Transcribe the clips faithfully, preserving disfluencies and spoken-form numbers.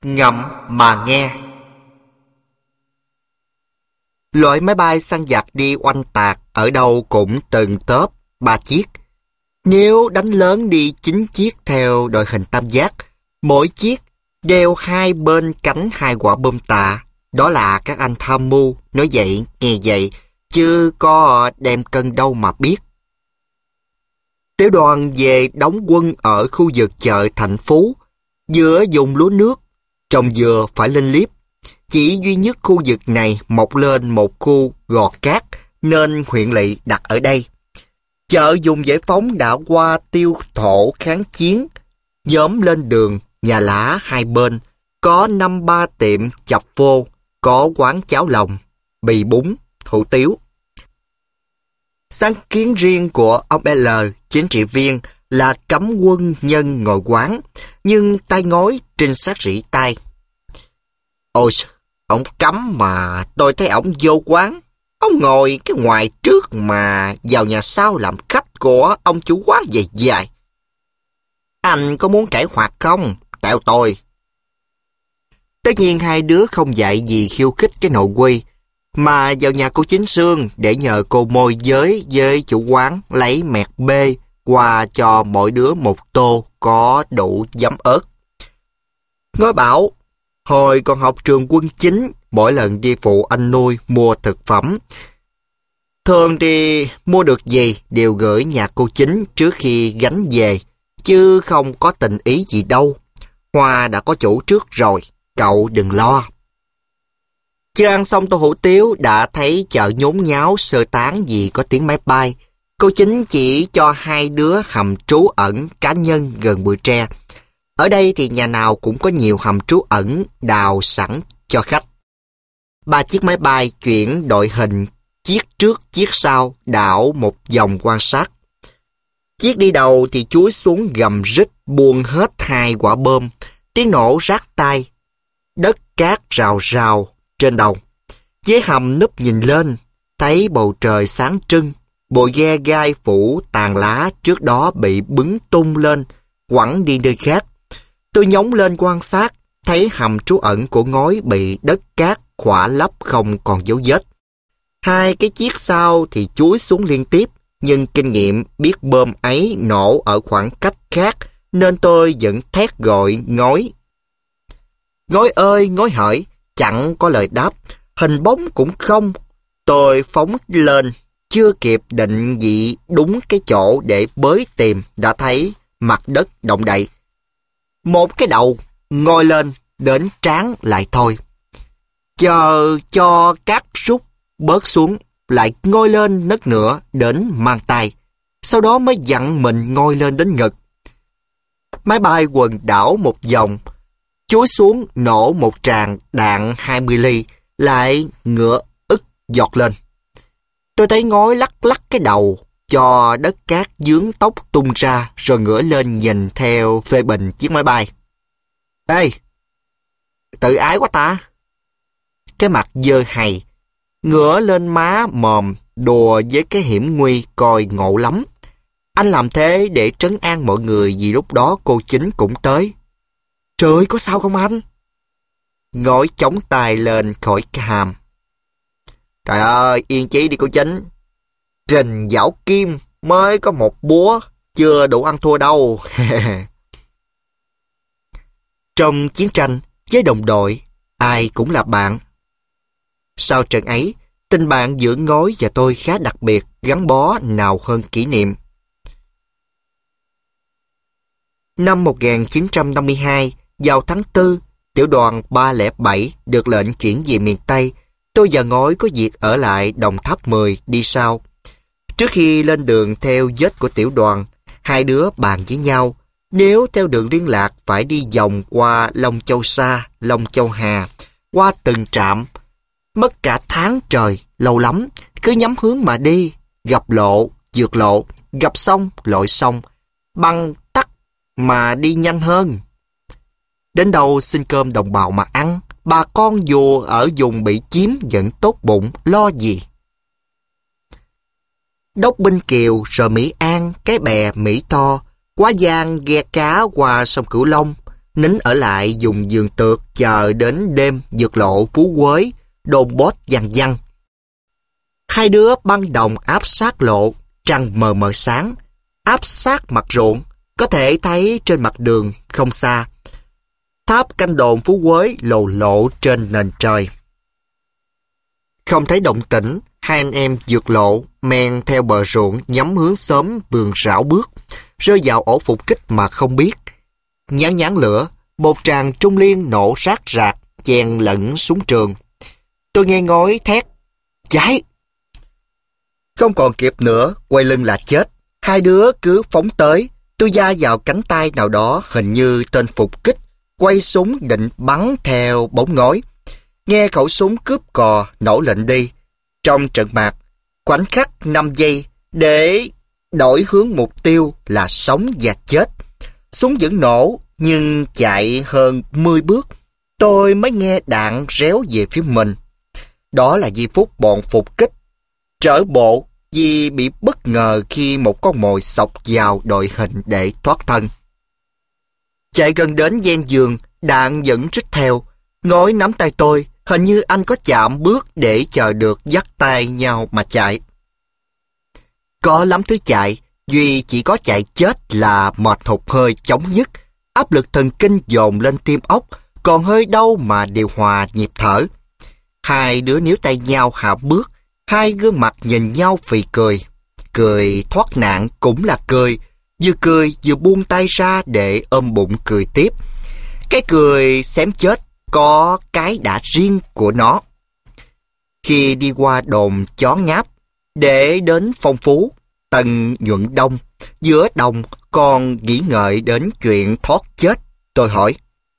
Ngậm mà nghe. Loại máy bay săn giặc đi oanh tạc ở đâu cũng từng tốp ba chiếc. Nếu đánh lớn đi chín chiếc theo đội hình tam giác, mỗi chiếc đeo hai bên cánh hai quả bom tạ. Đó là các anh tham mưu, nói vậy, nghe vậy, chứ có đem cân đâu mà biết. Tiểu đoàn về đóng quân ở khu vực chợ Thạnh Phú, giữa vùng lúa nước, trồng dừa phải lên liếp. Chỉ duy nhất khu vực này mọc lên một khu gò cát, nên huyện lỵ đặt ở đây. Chợ dùng giải phóng đã qua tiêu thổ kháng chiến, nhóm lên đường, nhà lá hai bên, có năm ba tiệm chập vô, có quán cháo lòng, bì bún, hủ tiếu. Sáng kiến riêng của ông L, chính trị viên, là cấm quân nhân ngồi quán, nhưng tay ngói trinh sát rỉ tai. Ôi, ông cấm mà tôi thấy ông vô quán. Ông ngồi cái ngoài trước mà vào nhà sau làm khách của ông chủ quán dài dài. Anh có muốn cải hoạt không? Theo tôi. Tất nhiên hai đứa không dạy gì khiêu khích cái nội quy, mà vào nhà cô Chính Sương để nhờ cô môi giới với chủ quán lấy mẹt bê qua cho mỗi đứa một tô có đủ giấm ớt. Ngói bảo, hồi còn học trường quân chính, mỗi lần đi phụ anh nuôi mua thực phẩm, thường thì mua được gì đều gửi nhà cô Chính trước khi gánh về, chứ không có tình ý gì đâu. Hoa đã có chủ trước rồi, cậu đừng lo. Chưa ăn xong tô hủ tiếu đã thấy chợ nhốn nháo sơ tán vì có tiếng máy bay. Cô Chính chỉ cho hai đứa hầm trú ẩn cá nhân gần bụi tre. Ở đây thì nhà nào cũng có nhiều hầm trú ẩn đào sẵn cho khách. Ba chiếc máy bay chuyển đội hình, chiếc trước chiếc sau đảo một vòng quan sát. Chiếc đi đầu thì chúi xuống gầm rít buông hết hai quả bom, tiếng nổ rát tai, đất cát rào rào trên đầu. Dưới hầm núp nhìn lên, thấy bầu trời sáng trưng, bộ ghe gai phủ tàn lá trước đó bị bứng tung lên, quẳng đi nơi khác. Tôi nhóng lên quan sát, thấy hầm trú ẩn của ngói bị đất cát khỏa lấp không còn dấu vết. Hai cái chiếc sau thì chúi xuống liên tiếp, nhưng kinh nghiệm biết bom ấy nổ ở khoảng cách khác, nên tôi vẫn thét gọi ngói. Ngói ơi, ngói hỡi, chẳng có lời đáp, hình bóng cũng không. Tôi phóng lên, chưa kịp định vị đúng cái chỗ để bới tìm, đã thấy mặt đất động đậy. Một cái đầu ngoi lên, đến trán lại thôi. Chờ cho cát rút bớt xuống, lại ngoi lên nấc nữa đến mang tay. Sau đó mới dặn mình ngoi lên đến ngực. Máy bay quần đảo một vòng, chúi xuống nổ một tràng đạn hai mươi ly, lại ngựa ức giọt lên. Tôi thấy ngói lắc lắc cái đầu, cho đất cát dướng tóc tung ra, rồi ngửa lên nhìn theo phê bình chiếc máy bay. Ê, tự ái quá ta. Cái mặt dơ hầy, ngửa lên má mồm, đùa với cái hiểm nguy coi ngộ lắm. Anh làm thế để trấn an mọi người vì lúc đó cô Chính cũng tới. Trời ơi, có sao không anh? Ngói chống tay lên khỏi cái hàm. Trời ơi, yên chí đi cô Chính. Trình Dảo Kim mới có một búa, chưa đủ ăn thua đâu. Trong chiến tranh, với đồng đội, ai cũng là bạn. Sau trận ấy, tình bạn giữa ngói và tôi khá đặc biệt, gắn bó nào hơn kỷ niệm. Năm một nghìn chín trăm năm mươi hai, vào tháng tư, tiểu đoàn ba không bảy được lệnh chuyển về miền Tây. Tôi và ngói có việc ở lại Đồng Tháp mười đi sau. Trước khi lên đường theo vết của tiểu đoàn, hai đứa bàn với nhau, nếu theo đường liên lạc phải đi vòng qua Long Châu Sa, Long Châu Hà, qua từng trạm, mất cả tháng trời, lâu lắm, cứ nhắm hướng mà đi, gặp lộ, vượt lộ, gặp sông, lội sông, băng tắc mà đi nhanh hơn. Đến đâu xin cơm đồng bào mà ăn, bà con dù ở vùng bị chiếm vẫn tốt bụng, lo gì. Đốc Binh Kiều rồi Mỹ An, Cái Bè, Mỹ Tho, Quá Giang ghe cá qua sông Cửu Long, nín ở lại dùng giường tược chờ đến đêm vượt lộ Phú Quế, đôn bót văng văng. Hai đứa băng đồng áp sát lộ, trăng mờ mờ sáng, áp sát mặt ruộng, có thể thấy trên mặt đường không xa. Tháp canh đồn Phú Quế lồ lộ trên nền trời. Không thấy động tĩnh, hai anh em vượt lộ, men theo bờ ruộng nhắm hướng xóm vườn rảo bước, rơi vào ổ phục kích mà không biết. Nhán nhán lửa, một tràng trung liên nổ rát rạc, chen lẫn súng trường. Tôi nghe ngói thét, cháy! Không còn kịp nữa, quay lưng là chết. Hai đứa cứ phóng tới, tôi da vào cánh tay nào đó hình như tên phục kích, quay súng định bắn theo bóng ngói. Nghe khẩu súng cướp cò nổ lệnh đi. Trong trận mạc, khoảnh khắc năm giây để đổi hướng mục tiêu là sống và chết. Súng vẫn nổ nhưng chạy hơn mười bước, tôi mới nghe đạn réo về phía mình. Đó là giây phút bọn phục kích trở bộ vì bị bất ngờ khi một con mồi xộc vào đội hình để thoát thân. Chạy gần đến ven giường, đạn vẫn rít theo. Ngói nắm tay tôi, hình như anh có chạm bước để chờ được dắt tay nhau mà chạy. Có lắm thứ chạy, duy chỉ có chạy chết là mệt hụt hơi chóng nhức, áp lực thần kinh dồn lên tim ốc, còn hơi đâu mà điều hòa nhịp thở. Hai đứa níu tay nhau hạ bước, hai gương mặt nhìn nhau phì cười. Cười thoát nạn cũng là cười, vừa cười vừa buông tay ra để ôm bụng cười tiếp. Cái cười xém chết có cái đã riêng của nó. Khi đi qua đồn Chó Ngáp để đến Phong Phú, Tân Nhuận Đông, giữa đồng còn nghĩ ngợi đến chuyện thoát chết, tôi hỏi: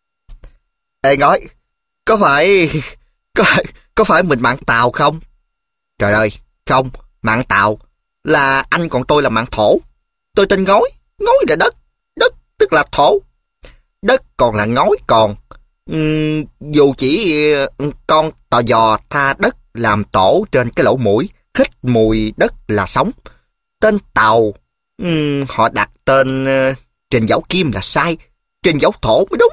Ê Ngói, có phải có phải có phải mình mạng Tàu không? Trời ơi, không, mạng Tàu là anh, còn tôi là mạng Thổ. Tôi tên Ngói, Ngói là đất, đất tức là thổ. Đất còn là ngói còn. Uhm, dù chỉ con tò giò tha đất làm tổ trên cái lỗ mũi, hít mùi đất là sống. Tên Tàu, uhm, họ đặt tên uh, Trình Dẫu Kim là sai, Trình Dẫu Thổ mới đúng.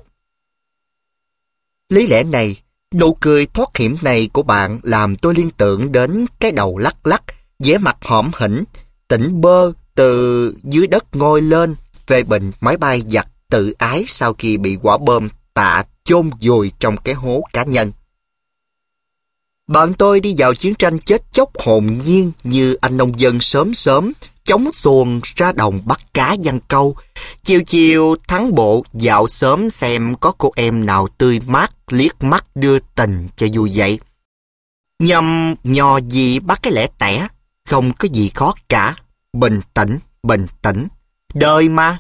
Lý lẽ này, nụ cười thoát hiểm này của bạn làm tôi liên tưởng đến cái đầu lắc lắc, vẻ mặt hõm hỉnh, tỉnh bơ từ dưới đất ngoi lên, phê bình máy bay giặc tự ái sau khi bị quả bom tạ chôn vùi trong cái hố cá nhân. Bạn tôi đi vào chiến tranh chết chóc hồn nhiên như anh nông dân sớm sớm, chống xuồng ra đồng bắt cá giăng câu, chiều chiều thắng bộ dạo sớm xem có cô em nào tươi mát liếc mắt đưa tình cho vui vậy. Nhầm nhò gì bắt cái lẻ tẻ, không có gì khó cả, bình tĩnh, bình tĩnh, đời mà.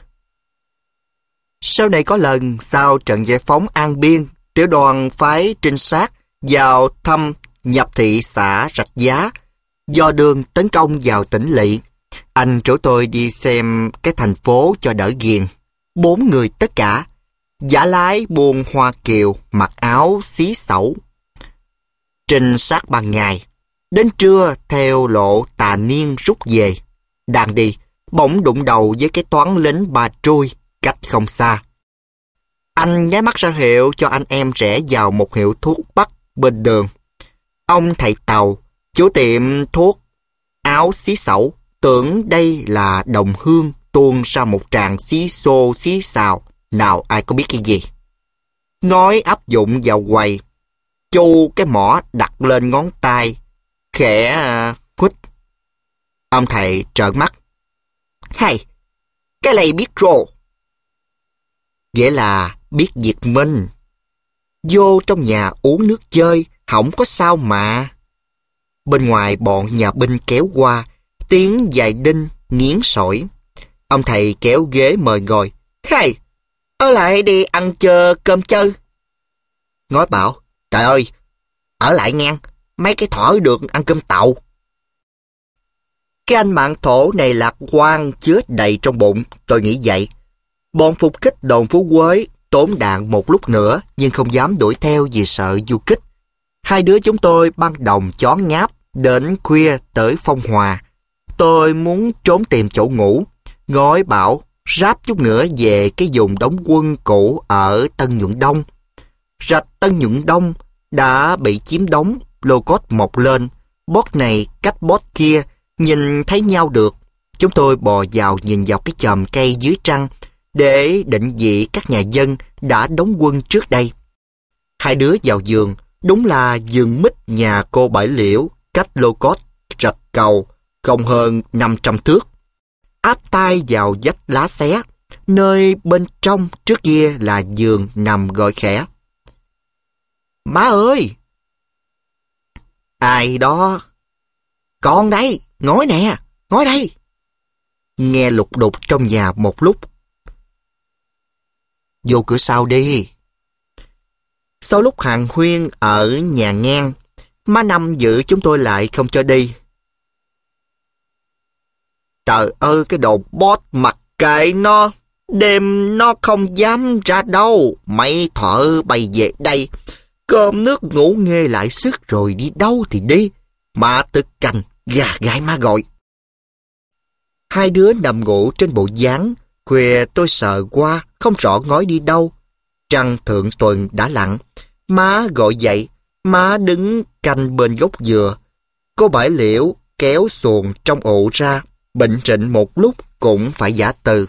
Sau này có lần sau trận giải phóng An Biên, tiểu đoàn phái trinh sát vào thăm nhập thị xã Rạch Giá, do đường tấn công vào tỉnh lỵ. Anh rủ tôi đi xem cái thành phố cho đỡ ghiền. Bốn người tất cả. Giả lái buôn Hoa Kiều, mặc áo xí xẩu. Trinh sát ban ngày. Đến trưa theo lộ Tà Niên rút về. Đang đi, bỗng đụng đầu với cái toán lính Bà Trui, cách không xa. Anh nháy mắt ra hiệu cho anh em rẽ vào một hiệu thuốc bắc bên đường. Ông thầy Tàu, chủ tiệm thuốc áo xí xẩu, tưởng đây là đồng hương, tuôn ra một tràng xí xô xí xào, nào ai có biết cái gì. Ngói áp dụng vào quầy, chu cái mỏ đặt lên ngón tay, khẽ uh, khuếch. Ông thầy trợn mắt: Hay, cái này biết rồ. Nghĩa là biết Việt Minh. Vô trong nhà uống nước chơi, không có sao mà. Bên ngoài bọn nhà binh kéo qua, tiếng dài đinh nghiến sỏi. Ông thầy kéo ghế mời ngồi: Hay, ở lại đi ăn chờ cơm chơi. Ngói bảo: Trời ơi, ở lại ngang, mấy cái thỏ được ăn cơm Tàu. Cái anh mạng Thổ này lạc quan chứa đầy trong bụng, tôi nghĩ vậy. Bọn phục kích đồn Phú Quế tốn đạn một lúc nữa nhưng không dám đuổi theo vì sợ du kích. Hai đứa chúng tôi băng đồng Chó Ngáp đến khuya tới Phong Hòa. Tôi muốn trốn tìm chỗ ngủ. Ngói bảo ráp chút nữa về cái vùng đóng quân cũ ở Tân Nhuận Đông. Rạch Tân Nhuận Đông đã bị chiếm đóng, lô cốt mọc lên, bốt này cách bốt kia, nhìn thấy nhau được. Chúng tôi bò vào nhìn vào cái chòm cây dưới trăng để định vị các nhà dân đã đóng quân trước đây. Hai đứa vào vườn, đúng là vườn mít nhà cô Bảy Liễu, cách lô cốt rạch cầu không hơn năm trăm thước. Áp tay vào vách lá xé, nơi bên trong trước kia là giường nằm gọi khẽ. Má ơi! Ai đó? Con đây, ngói nè, ngói đây. Nghe lục đục trong nhà một lúc. Vô cửa sau đi. Sau lúc hàng huyên ở nhà ngang, má Năm giữ chúng tôi lại không cho đi. Trời ơi, cái đồ boss mặc kệ nó, đêm nó không dám ra đâu. Mấy thợ bay về đây, cơm nước ngủ nghê lại sức rồi đi đâu thì đi. Mà tự cành, gà gáy má gọi. Hai đứa nằm ngủ trên bộ dáng, khuya tôi sợ qua, không rõ ngói đi đâu. Trăng thượng tuần đã lặn, má gọi dậy, má đứng canh bên gốc dừa. Cô Bảy Liễu kéo xuồng trong ụ ra, bệnh trịnh một lúc cũng phải giả từ.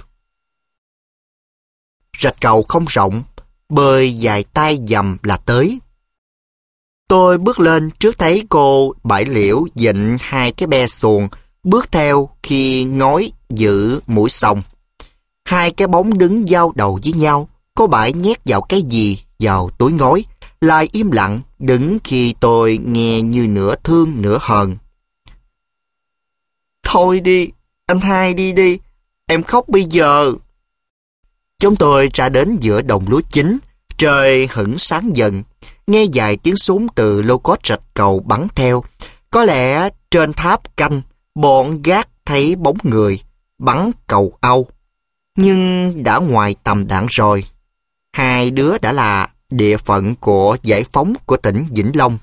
Rạch cầu không rộng, bơi dài tay dầm là tới. Tôi bước lên trước thấy cô Bảy Liễu dịnh hai cái be xuồng, bước theo khi ngói giữ mũi sông. Hai cái bóng đứng giao đầu với nhau, cô Bảy nhét vào cái gì vào túi ngói, lại im lặng đứng khi tôi nghe như nửa thương nửa hờn. Thôi đi, anh hai đi đi, em khóc bây giờ. Chúng tôi ra đến giữa đồng lúa chín, trời hửng sáng dần, nghe vài tiếng súng từ lô cốt rạch cầu bắn theo. Có lẽ trên tháp canh, bọn gác thấy bóng người, bắn cầu Âu. Nhưng đã ngoài tầm đạn rồi. Hai đứa đã là địa phận của giải phóng của tỉnh Vĩnh Long.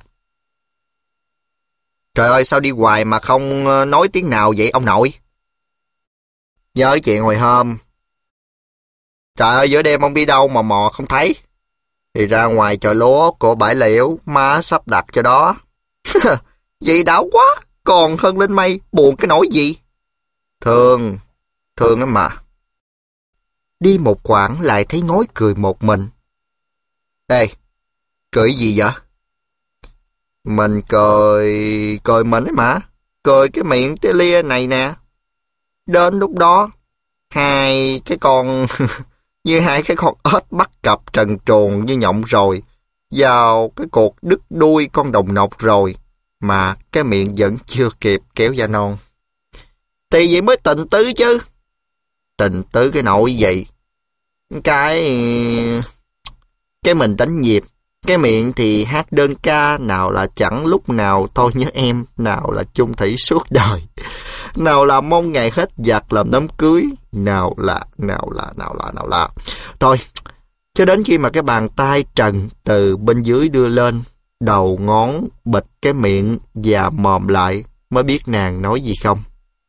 Trời ơi, sao đi hoài mà không nói tiếng nào vậy ông nội? Nhớ chuyện hồi hôm. Trời ơi, giữa đêm ông đi đâu mà mò không thấy. Thì ra ngoài chợ lúa của Bảy Liễu, má sắp đặt cho đó. Vậy đảo quá, còn hơn lên mây, buồn cái nỗi gì. Thương, thương lắm mà. Đi một quãng lại thấy ngói cười một mình. Ê, cười gì vậy? Mình cười, cười mình ấy mà. Cười cái miệng tê lia này nè. Đến lúc đó, hai cái con, như hai cái con ếch bắt cặp trần truồng như nhộng rồi, vào cái cột đứt đuôi con đồng nọc rồi, mà cái miệng vẫn chưa kịp kéo da non. Thì vậy mới tình tứ chứ. Tình tứ cái nỗi gì? Cái... Cái mình đánh nhịp, cái miệng thì hát đơn ca, nào là chẳng lúc nào thôi nhớ em, nào là chung thủy suốt đời, nào là mong ngày hết giặc làm đám cưới, nào là, nào là, nào là, nào là. Thôi, cho đến khi mà cái bàn tay trần từ bên dưới đưa lên, đầu ngón bịch cái miệng và mồm lại, mới biết nàng nói gì không.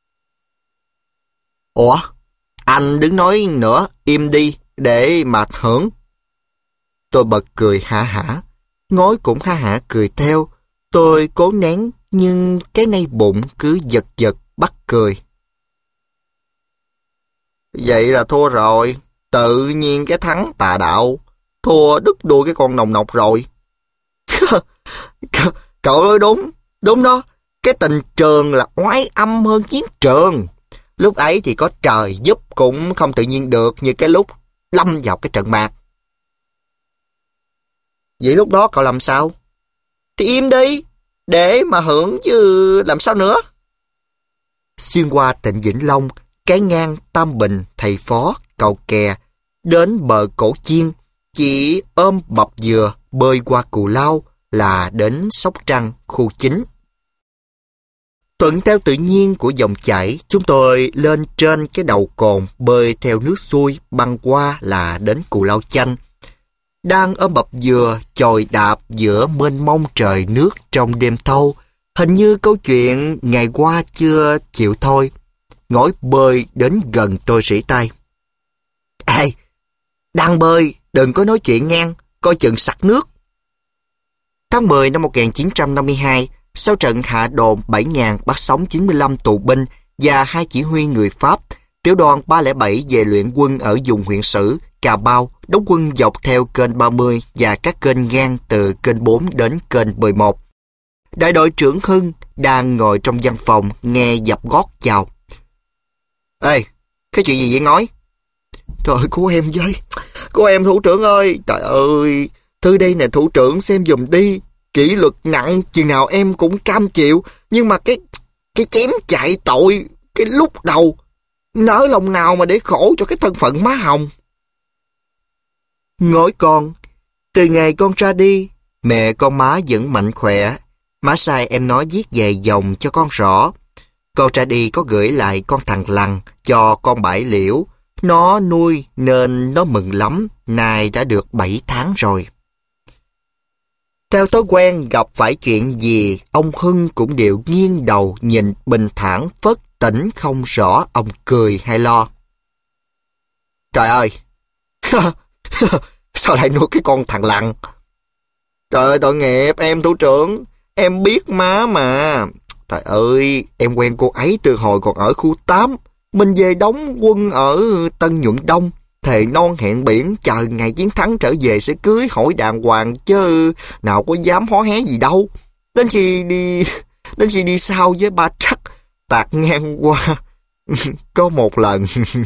Ủa? Anh đứng nói nữa, im đi, để mà hưởng. Tôi bật cười hả hả, ngói cũng hả hả cười theo. Tôi cố nén, nhưng cái nay bụng cứ giật giật bắt cười. Vậy là thua rồi, tự nhiên cái thắng tà đạo, thua đứt đuôi cái con nồng nọc rồi. Cậu nói đúng, đúng đó, cái tình trường là oái âm hơn chiến trường. Lúc ấy thì có trời giúp cũng không tự nhiên được như cái lúc lâm vào cái trận mạc. Vậy lúc đó cậu làm sao? Thì im đi, để mà hưởng chứ làm sao nữa. Xuyên qua tỉnh Vĩnh Long, cái ngang Tam Bình, Thầy Phó, Cầu Kè, đến bờ Cổ Chiên, chỉ ôm bập dừa bơi qua Cù Lao là đến Sóc Trăng, khu chính. Thuận theo tự nhiên của dòng chảy, chúng tôi lên trên cái đầu cồn bơi theo nước xuôi băng qua là đến Cù Lao Chanh. Đang ôm bập dừa chồi đạp giữa mênh mông trời nước trong đêm thâu, hình như câu chuyện ngày qua chưa chịu thôi. Ngói bơi đến gần tôi rỉ tay. Đang bơi, đừng có nói chuyện ngang, coi chừng sặc nước. Tháng mười năm một nghìn chín trăm năm mươi hai, sau trận hạ đồn bảy nghìn bắt sống chín mươi lăm tù binh và hai chỉ huy người Pháp, tiểu đoàn ba không bảy về luyện quân ở vùng huyện Sử, Cà Mau, đóng quân dọc theo kênh ba mươi và các kênh ngang từ kênh bốn đến kênh mười một. Đại đội trưởng Hưng đang ngồi trong văn phòng nghe dập gót chào. Ê, cái chuyện gì vậy ngói? Trời ơi, của em với, của em thủ trưởng ơi, trời ơi, thư đây nè thủ trưởng xem giùm đi, kỷ luật nặng chừng nào em cũng cam chịu, nhưng mà cái cái chém chạy tội cái lúc đầu, nỡ lòng nào mà để khổ cho cái thân phận má Hồng. Ngói con, từ ngày con ra đi, mẹ con má vẫn mạnh khỏe. Má sai em nói viết về dòng cho con rõ. Con ra đi có gửi lại con thằng Lằn cho con Bãi Liễu. Nó nuôi nên nó mừng lắm, nay đã được bảy tháng rồi. Theo thói quen gặp phải chuyện gì, ông Hưng cũng đều nghiêng đầu nhìn bình thản phất tỉnh không rõ ông cười hay lo. Trời ơi, sao lại nuôi cái con thằng Lằn? Trời ơi, tội nghiệp em thủ trưởng, em biết má mà. Trời ơi, em quen cô ấy từ hồi còn ở khu tám. Mình về đóng quân ở Tân Nhuận Đông, thề non hẹn biển chờ ngày chiến thắng trở về sẽ cưới hỏi đàng hoàng chứ nào có dám hó hé gì đâu. Đến khi đi đến khi đi sau với ba Trắc tạt ngang qua có một lần.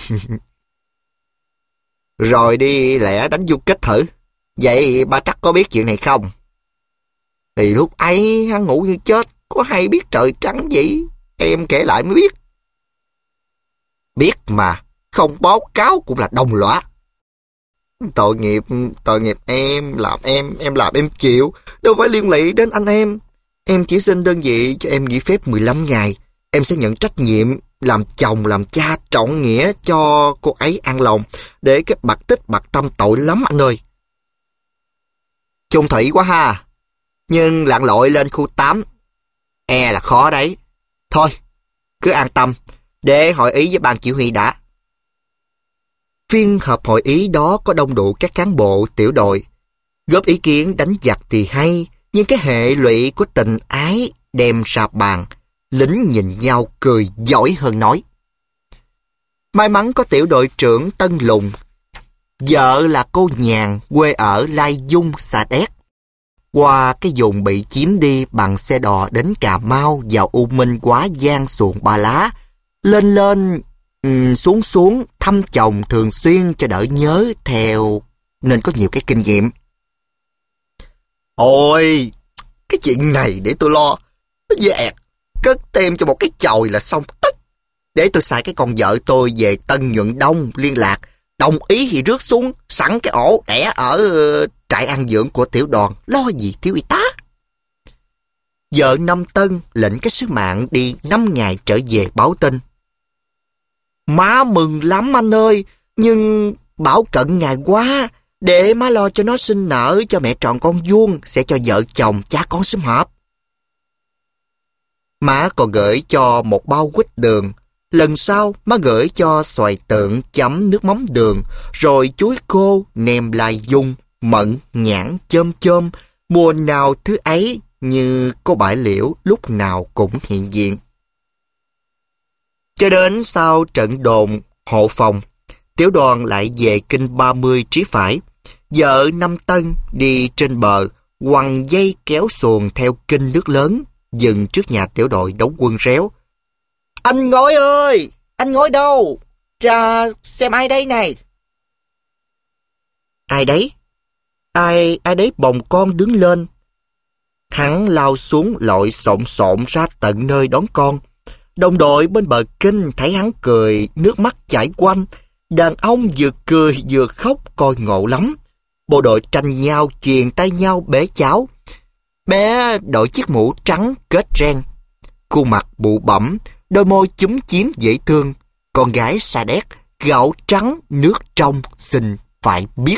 Rồi đi lẽ đánh du kích thử. Vậy ba Trắc có biết chuyện này không? Thì lúc ấy hắn ngủ như chết, có hay biết trời trắng gì. Em kể lại mới biết. Biết mà, không báo cáo cũng là đồng lõa. Tội nghiệp, tội nghiệp em, làm em, em làm em chịu, đâu phải liên lụy đến anh em. Em chỉ xin đơn vị cho em nghỉ phép mười lăm ngày. Em sẽ nhận trách nhiệm làm chồng, làm cha trọn nghĩa cho cô ấy an lòng, để cái bạc tích bạc tâm tội lắm anh ơi. Chung thủy quá ha, nhưng lặn lội lên khu tám, e là khó đấy. Thôi, cứ an tâm, để hội ý với ban chỉ huy đã. Phiên họp hội ý đó có đông đủ các cán bộ tiểu đội. Góp ý kiến đánh giặc thì hay, nhưng cái hệ lụy của tình ái đem ra bàn. Lính nhìn nhau cười giỏi hơn nói. May mắn có tiểu đội trưởng Tân Lùng. Vợ là cô Nhàn, quê ở Lai Dung, Sa Đéc. Qua cái vùng bị chiếm đi bằng xe đò đến Cà Mau vào U Minh Quá Giang xuồng Ba Lá. Lên lên, um, xuống xuống, thăm chồng thường xuyên cho đỡ nhớ theo, nên có nhiều cái kinh nghiệm. Ôi, cái chuyện này để tôi lo. Nó dẹt, cất tem cho một cái chòi là xong tất. Để tôi xài cái con vợ tôi về Tân Nhuận Đông liên lạc. Đồng ý thì rước xuống, sẵn cái ổ đẻ ở uh, trại ăn dưỡng của tiểu đoàn. Lo gì thiếu y tá. Vợ Năm Tân lệnh cái sứ mạng đi năm ngày trở về báo tin. Má mừng lắm anh ơi, nhưng bảo cận ngày quá, để má lo cho nó sinh nở cho mẹ tròn con vuông, sẽ cho vợ chồng cha con sum họp. Má còn gửi cho một bao quýt đường. Lần sau má gửi cho xoài tượng chấm nước mắm đường, rồi chuối khô, nem lai dung, mận, nhãn, chôm chôm, mùa nào thứ ấy như cô Bãi Liễu lúc nào cũng hiện diện. Cho đến sau trận đồn hộ phòng, tiểu đoàn lại về kinh ba mươi trí phải. Vợ Năm Tân đi trên bờ, quăng dây kéo xuồng theo kinh nước lớn, dừng trước nhà tiểu đội đóng quân réo. Anh Ngói ơi! Anh Ngói đâu? Ra xem ai đấy này? Ai đấy? Ai ai đấy bồng con đứng lên. Hắn lao xuống lội xộn xộn ra tận nơi đón con. Đồng đội bên bờ kinh thấy hắn cười, nước mắt chảy quanh. Đàn ông vừa cười vừa khóc coi ngộ lắm. Bộ đội tranh nhau chuyền tay nhau bể cháo. Bé đội chiếc mũ trắng kết ren, khuôn mặt bụ bẫm, đôi môi chúm chím dễ thương. Con gái Sa Đéc, gạo trắng nước trong, xinh phải biết.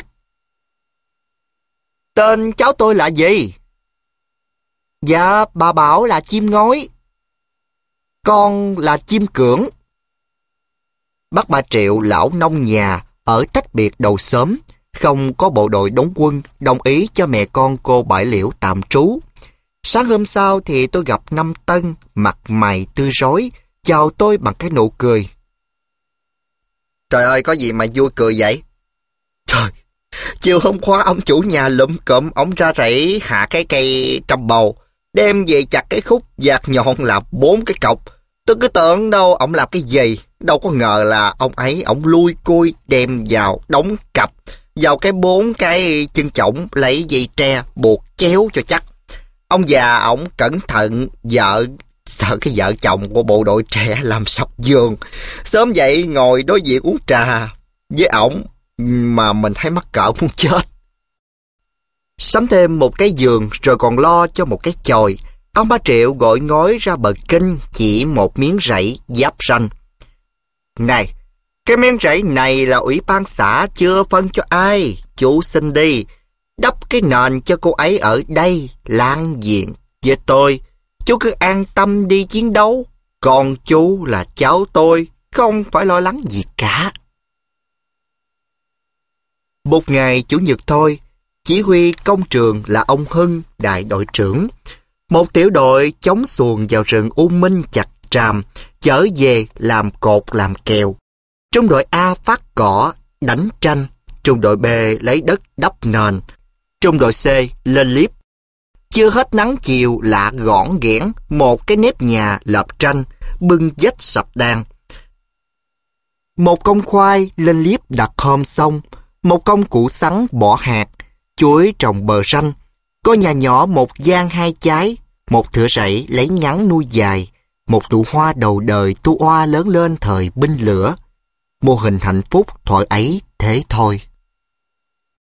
Tên cháu tôi là gì? Dạ, bà bảo là Chim Ngói. Con là Chim Cưỡng. Bác Ba Triệu lão nông nhà ở tách biệt đầu xóm, không có bộ đội đóng quân đồng ý cho mẹ con cô Bãi Liễu tạm trú. Sáng hôm sau thì tôi gặp Năm Tân, mặt mày tươi rói, chào tôi bằng cái nụ cười. Trời ơi, có gì mà vui cười vậy? Trời, chiều hôm qua ông chủ nhà lụm cụm, ông ra rẫy hạ cái cây trăm bầu, đem về chặt cái khúc dạt nhọn là bốn cái cọc. Tôi cứ tưởng đâu ông làm cái gì, đâu có ngờ là ông ấy, ông lui cui đem vào đóng cặp vào cái bốn cái chân chổng, lấy dây tre buộc chéo cho chắc. Ông già ổng cẩn thận, vợ sợ cái vợ chồng của bộ đội trẻ làm sập giường. Sớm dậy ngồi đối diện uống trà với ổng mà mình thấy mắc cỡ muốn chết. Sắm thêm một cái giường rồi còn lo cho một cái chòi. Ông Ba Triệu gọi ngói ra bờ kinh, chỉ một miếng rẫy giáp ranh. Này, cái miếng rẫy này là ủy ban xã chưa phân cho ai, chú xin đi, đắp cái nền cho cô ấy ở đây, lan diện với tôi. Chú cứ an tâm đi chiến đấu, còn chú là cháu tôi, không phải lo lắng gì cả. Một ngày Chủ nhật thôi, chỉ huy công trường là ông Hưng, đại đội trưởng. Một tiểu đội chống xuồng vào rừng U Minh chặt tràm, chở về làm cột làm kèo. Trung đội A phát cỏ, đánh tranh. Trung đội B lấy đất đắp nền. Trung đội C lên liếp. Chưa hết nắng chiều lạ gõn ghẽn, một cái nếp nhà lợp tranh, bưng vách sập đan. Một công khoai lên liếp đặt hôm xong, một công củ sắn bỏ hạt, chuối trồng bờ ranh. Có nhà nhỏ một gian hai trái, một thửa rẫy lấy ngắn nuôi dài, một nụ hoa đầu đời tu oa lớn lên thời binh lửa. Mô hình hạnh phúc thuở ấy thế thôi.